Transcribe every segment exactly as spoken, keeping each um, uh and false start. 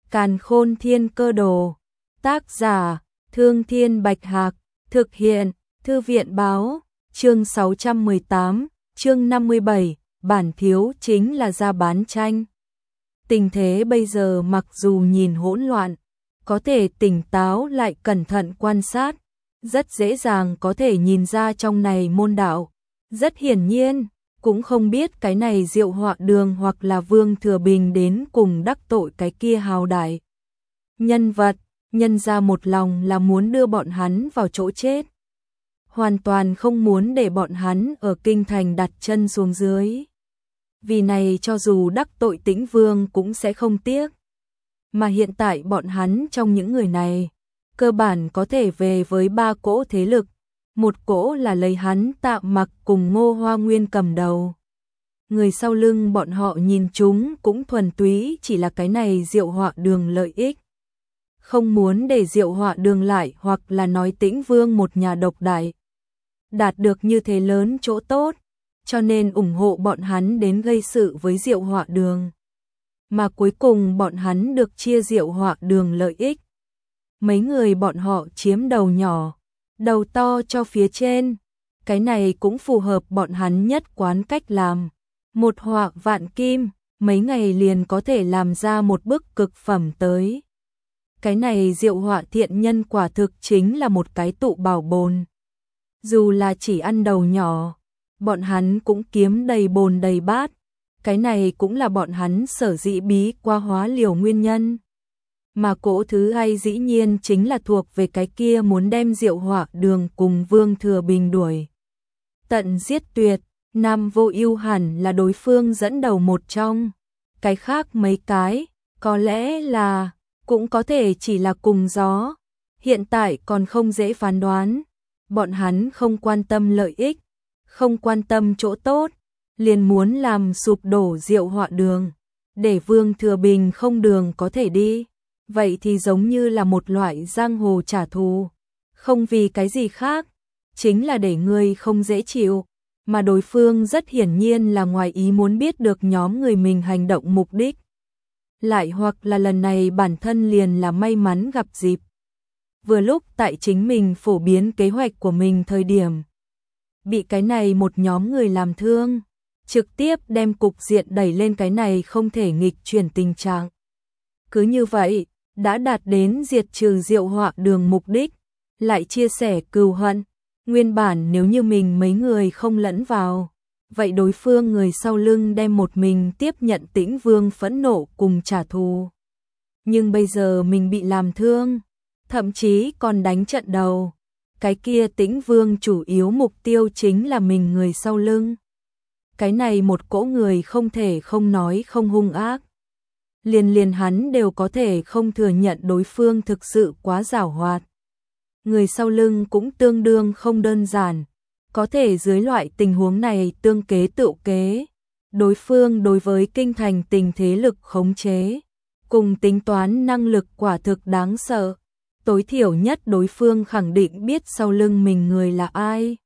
Càn Khôn Thiên Cơ Đồ. Tác giả: Thương Thiên Bạch Hạc. Thực hiện: Thư viện Báo. Chương sáu trăm mười tám, chương năm mươi bảy, bản thiếu chính là ra bán tranh. Tình thế bây giờ mặc dù nhìn hỗn loạn, có thể tỉnh táo lại cẩn thận quan sát, rất dễ dàng có thể nhìn ra trong này môn đạo. Rất hiển nhiên, cũng không biết cái này Diệu Họa Đường hoặc là Vương Thừa Bình đến cùng đắc tội cái kia hào đại nhân vật, nhân ra một lòng là muốn đưa bọn hắn vào chỗ chết. Hoàn toàn không muốn để bọn hắn ở kinh thành đặt chân xuống dưới. Vì này cho dù đắc tội Tĩnh Vương cũng sẽ không tiếc. Mà hiện tại bọn hắn trong những người này, cơ bản có thể về với ba cỗ thế lực. Một cỗ là lấy hắn Tạm Mặc cùng Ngô Hoa Nguyên cầm đầu. Người sau lưng bọn họ nhìn chúng cũng thuần túy chỉ là cái này Diệu Họa Đường lợi ích. Không muốn để Diệu Họa Đường lại hoặc là nói Tĩnh Vương một nhà độc đại đạt được như thế lớn chỗ tốt, cho nên ủng hộ bọn hắn đến gây sự với Diệu Họa Đường. Mà cuối cùng bọn hắn được chia Diệu Họa Đường lợi ích. Mấy người bọn họ chiếm đầu nhỏ, đầu to cho phía trên. Cái này cũng phù hợp bọn hắn nhất quán cách làm. Một họa vạn kim, mấy ngày liền có thể làm ra một bức cực phẩm tới. Cái này Diệu Họa Thiện Nhân quả thực chính là một cái tụ bảo bồn. Dù là chỉ ăn đầu nhỏ, bọn hắn cũng kiếm đầy bồn đầy bát. Cái này cũng là bọn hắn sở dĩ bí qua hóa liều nguyên nhân. Mà cỗ thứ hai dĩ nhiên chính là thuộc về cái kia muốn đem Diệu Họa Đường cùng Vương Thừa Bình đuổi tận giết tuyệt. Nam Vô Ưu hẳn là đối phương dẫn đầu một trong. Cái khác mấy cái, có lẽ là, cũng có thể chỉ là cùng gió. Hiện tại còn không dễ phán đoán. Bọn hắn không quan tâm lợi ích, không quan tâm chỗ tốt, liền muốn làm sụp đổ Diệu Họa Đường, để Vương Thừa Bình không đường có thể đi. Vậy thì giống như là một loại giang hồ trả thù, không vì cái gì khác, chính là để người không dễ chịu, mà đối phương rất hiển nhiên là ngoài ý muốn biết được nhóm người mình hành động mục đích. Lại hoặc là lần này bản thân liền là may mắn gặp dịp. Vừa lúc tại chính mình phổ biến kế hoạch của mình thời điểm, bị cái này một nhóm người làm thương, trực tiếp đem cục diện đẩy lên cái này không thể nghịch chuyển tình trạng. Cứ như vậy, đã đạt đến diệt trừ Diệu Họa Đường mục đích, lại chia sẻ cừu hận. Nguyên bản nếu như mình mấy người không lẫn vào, vậy đối phương người sau lưng đem một mình tiếp nhận Tĩnh Vương phẫn nộ cùng trả thù. Nhưng bây giờ mình bị làm thương, thậm chí còn đánh trận đầu. Cái kia Tĩnh Vương chủ yếu mục tiêu chính là mình người sau lưng. Cái này một cỗ người không thể không nói không hung ác. Liền liền hắn đều có thể không thừa nhận đối phương thực sự quá giảo hoạt. Người sau lưng cũng tương đương không đơn giản. Có thể dưới loại tình huống này tương kế tựu kế. Đối phương đối với kinh thành tình thế lực khống chế, cùng tính toán năng lực quả thực đáng sợ. Tối thiểu nhất đối phương khẳng định biết sau lưng mình người là ai.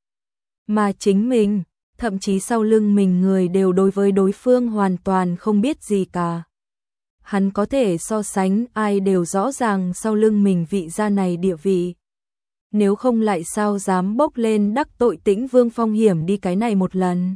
Mà chính mình, thậm chí sau lưng mình người đều đối với đối phương hoàn toàn không biết gì cả. Hắn có thể so sánh ai đều rõ ràng sau lưng mình vị gia này địa vị. Nếu không lại sao dám bốc lên đắc tội Tĩnh Vương phong hiểm đi cái này một lần.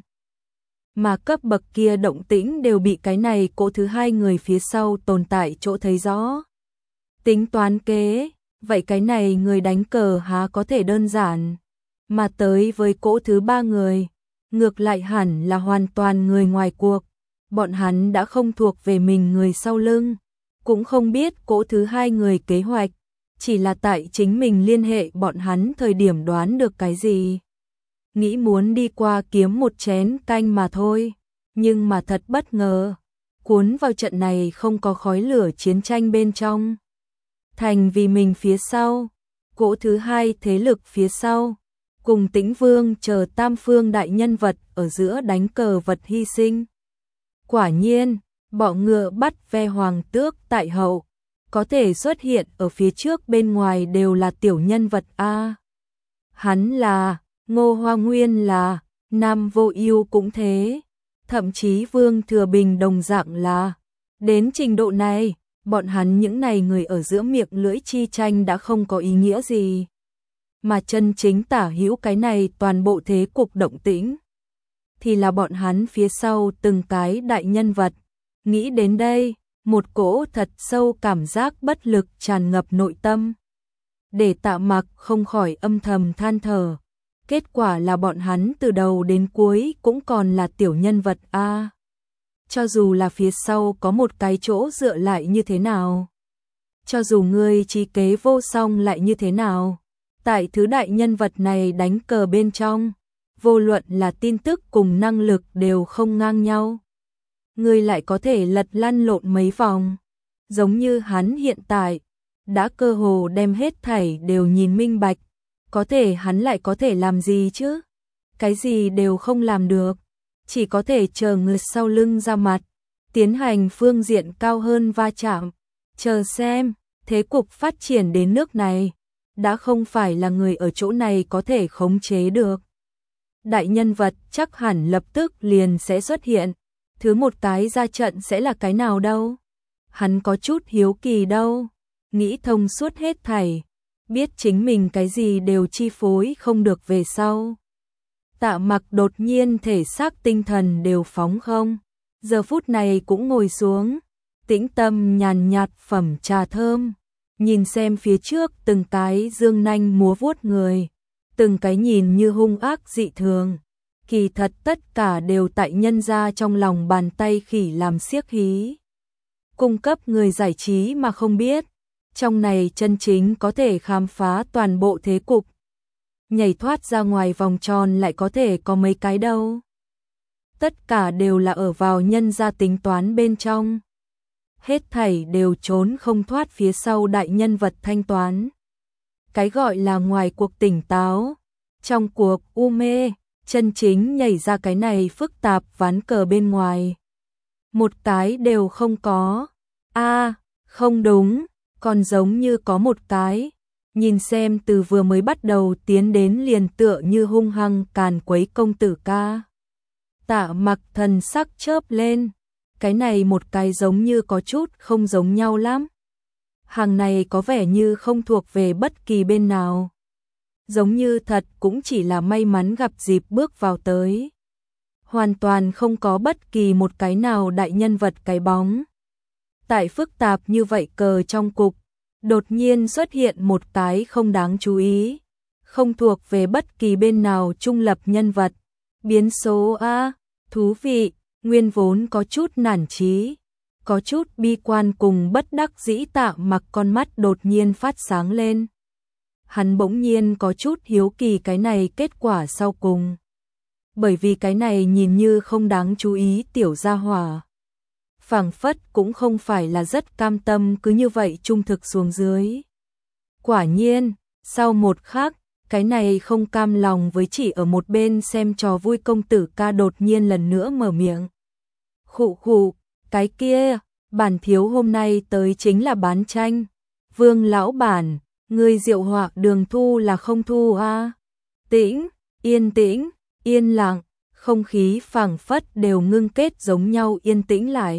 Mà cấp bậc kia động tĩnh đều bị cái này cỗ thứ hai người phía sau tồn tại chỗ thấy rõ. Tính toán kế, vậy cái này người đánh cờ há có thể đơn giản. Mà tới với cỗ thứ ba người, ngược lại hẳn là hoàn toàn người ngoài cuộc. Bọn hắn đã không thuộc về mình người sau lưng, cũng không biết cỗ thứ hai người kế hoạch, chỉ là tại chính mình liên hệ bọn hắn thời điểm đoán được cái gì. Nghĩ muốn đi qua kiếm một chén canh mà thôi, nhưng mà thật bất ngờ, cuốn vào trận này không có khói lửa chiến tranh bên trong. Thành vì mình phía sau, cỗ thứ hai thế lực phía sau, cùng Tĩnh Vương chờ tam phương đại nhân vật ở giữa đánh cờ vật hy sinh. Quả nhiên, bọ ngựa bắt ve hoàng tước tại hậu, có thể xuất hiện ở phía trước bên ngoài đều là tiểu nhân vật A. Hắn là, Ngô Hoa Nguyên là, Nam Vô Ưu cũng thế, thậm chí Vương Thừa Bình đồng dạng là. Đến trình độ này, bọn hắn những này người ở giữa miệng lưỡi chi tranh đã không có ý nghĩa gì. Mà chân chính tả hữu cái này toàn bộ thế cục động tĩnh, thì là bọn hắn phía sau từng cái đại nhân vật. Nghĩ đến đây, một cỗ thật sâu cảm giác bất lực tràn ngập nội tâm. Để Tạ Mặc không khỏi âm thầm than thở. Kết quả là bọn hắn từ đầu đến cuối cũng còn là tiểu nhân vật a. Cho dù là phía sau có một cái chỗ dựa lại như thế nào, cho dù ngươi trí kế vô song lại như thế nào, tại thứ đại nhân vật này đánh cờ bên trong, vô luận là tin tức cùng năng lực đều không ngang nhau. Ngươi lại có thể lật lăn lộn mấy vòng, giống như hắn hiện tại, đã cơ hồ đem hết thảy đều nhìn minh bạch, có thể hắn lại có thể làm gì chứ? Cái gì đều không làm được, chỉ có thể chờ người sau lưng ra mặt, tiến hành phương diện cao hơn va chạm, chờ xem, thế cục phát triển đến nước này, đã không phải là người ở chỗ này có thể khống chế được. Đại nhân vật chắc hẳn lập tức liền sẽ xuất hiện, thứ một cái ra trận sẽ là cái nào đâu? Hắn có chút hiếu kỳ đâu, nghĩ thông suốt hết thảy, biết chính mình cái gì đều chi phối không được về sau. Tạ Mặc đột nhiên thể xác tinh thần đều phóng không, giờ phút này cũng ngồi xuống, tĩnh tâm nhàn nhạt phẩm trà thơm, nhìn xem phía trước từng cái dương nanh múa vuốt người, từng cái nhìn như hung ác dị thường, kỳ thật tất cả đều tại nhân ra trong lòng bàn tay khỉ làm xiếc hí. Cung cấp người giải trí mà không biết, trong này chân chính có thể khám phá toàn bộ thế cục. Nhảy thoát ra ngoài vòng tròn lại có thể có mấy cái đâu. Tất cả đều là ở vào nhân gia tính toán bên trong. Hết thảy đều trốn không thoát phía sau đại nhân vật thanh toán. Cái gọi là ngoài cuộc tỉnh táo, trong cuộc u mê, chân chính nhảy ra cái này phức tạp ván cờ bên ngoài. Một cái đều không có. A, không đúng, còn giống như có một cái. Nhìn xem từ vừa mới bắt đầu tiến đến liền tựa như hung hăng càn quấy công tử ca. Tạ Mặc thần sắc chớp lên, cái này một cái giống như có chút không giống nhau lắm. Hàng này có vẻ như không thuộc về bất kỳ bên nào. Giống như thật cũng chỉ là may mắn gặp dịp bước vào tới. Hoàn toàn không có bất kỳ một cái nào đại nhân vật cái bóng. Tại phức tạp như vậy cờ trong cục, đột nhiên xuất hiện một cái không đáng chú ý, không thuộc về bất kỳ bên nào trung lập nhân vật. Biến số A, thú vị, nguyên vốn có chút nản chí, có chút bi quan cùng bất đắc dĩ Tạ Mặc con mắt đột nhiên phát sáng lên. Hắn bỗng nhiên có chút hiếu kỳ cái này kết quả sau cùng. Bởi vì cái này nhìn như không đáng chú ý tiểu gia hỏa, phảng phất cũng không phải là rất cam tâm cứ như vậy trung thực xuống dưới. Quả nhiên, sau một khắc, cái này không cam lòng với chỉ ở một bên xem trò vui công tử ca đột nhiên lần nữa mở miệng. Khụ khụ, cái kia, bản thiếu hôm nay tới chính là bán tranh. Vương lão bản, người Diệu Họa Đường thu là không thu a? Tĩnh, yên tĩnh, yên lặng, không khí phảng phất đều ngưng kết giống nhau yên tĩnh lại.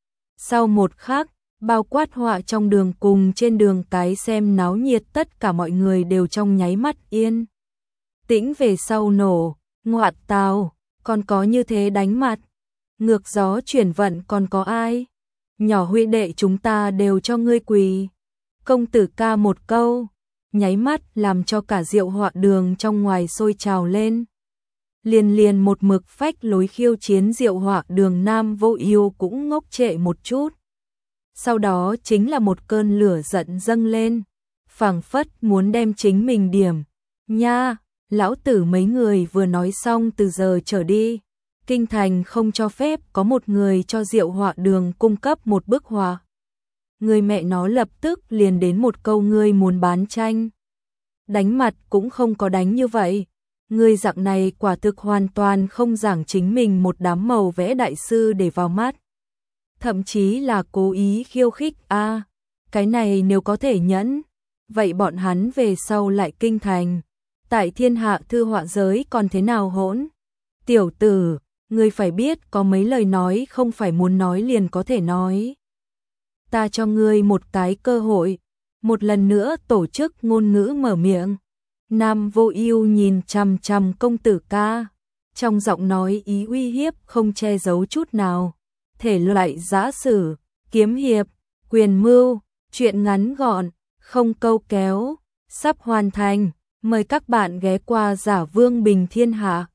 Sau một khắc, bao quát họa trong đường cùng trên đường cái xem náo nhiệt tất cả mọi người đều trong nháy mắt yên tĩnh về sau nổ, ngoạn tào, còn có như thế đánh mặt, ngược gió chuyển vận còn có ai, nhỏ huy đệ chúng ta đều cho ngươi quỳ. Công tử ca một câu, nháy mắt làm cho cả Diệu Họa Đường trong ngoài sôi trào lên. Liền liền một mực phách lối khiêu chiến Diệu Họa Đường Nam Vô Yêu cũng ngốc trệ một chút. Sau đó chính là một cơn lửa giận dâng lên, phảng phất muốn đem chính mình điểm. Nha, lão tử mấy người vừa nói xong từ giờ trở đi, kinh thành không cho phép có một người cho Diệu Họa Đường cung cấp một bức họa. Người mẹ nó lập tức liền đến một câu ngươi muốn bán tranh. Đánh mặt cũng không có đánh như vậy. Người dạng này quả thực hoàn toàn không giảng chính mình một đám màu vẽ đại sư để vào mắt. Thậm chí là cố ý khiêu khích a, à, cái này nếu có thể nhẫn, vậy bọn hắn về sau lại kinh thành, tại thiên hạ thư họa giới còn thế nào hỗn? Tiểu tử, ngươi phải biết có mấy lời nói không phải muốn nói liền có thể nói. ta cho ngươi một cái cơ hội. Một lần nữa tổ chức ngôn ngữ mở miệng. Nam Vô Ưu nhìn chằm chằm công tử ca, trong giọng nói ý uy hiếp không che giấu chút nào. Thể loại giã sử, kiếm hiệp, quyền mưu, truyện ngắn gọn, không câu kéo, sắp hoàn thành. Mời các bạn ghé qua Giả Vương Bình Thiên Hạ.